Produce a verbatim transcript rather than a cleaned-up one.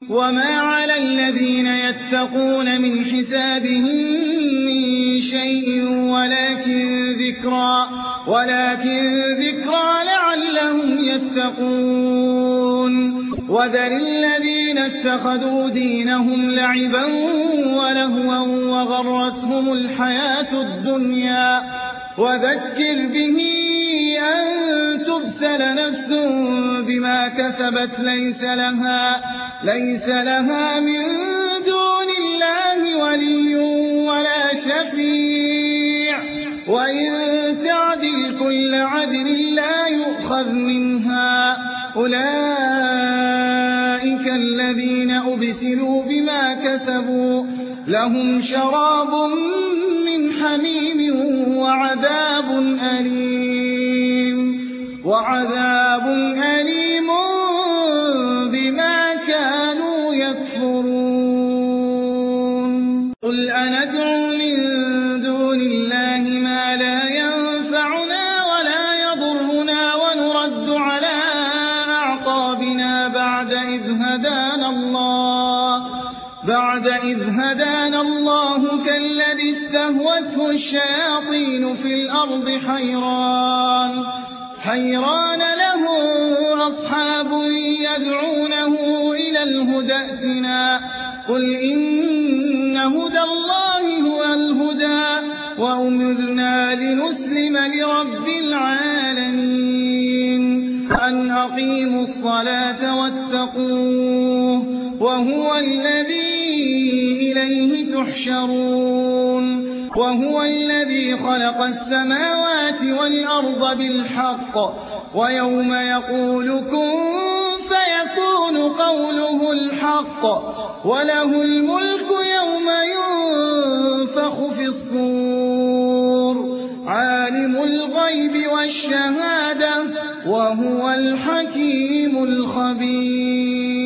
وما على الذين يتقون من حسابهم من شيء ولكن ذكرى, ولكن ذكرى لعلهم يتقون. وذر الذين اتخذوا دينهم لعبا ولهوا وغرتهم الحياة الدنيا وذكر به أن تبسل نفس بما كسبت ليس لها, ليس لها من دون الله ولي ولا شفيع وإن تعدل كل عدل لا يؤخذ منها. أولئك الذين أبسلوا بما كسبوا لهم شراب من حميم وعذاب أليم, وعذاب أليم بما كانوا يكفرون. قل أندعو من دون الله ما لا ينفعنا ولا يضرنا ونرد على أعقابنا بعد إذ هدانا الله بعد إذ هدانا الله كالذي استهوته الشياطين في الأرض حيران حيران له أصحاب يدعونه إلى الهدى ائتنا. قل إن هدى الله هو الهدى وأمرنا لنسلم لرب العالمين أن أقيموا الصلاة واتقوه وهو الذي إليه تحشرون. وهو الذي خلق السماوات والأرض بالحق ويوم يقول كن فيكون قوله الحق وله الملك يوم ينفخ في الصور عالم الغيب والشهادة وهو الحكيم الخبير.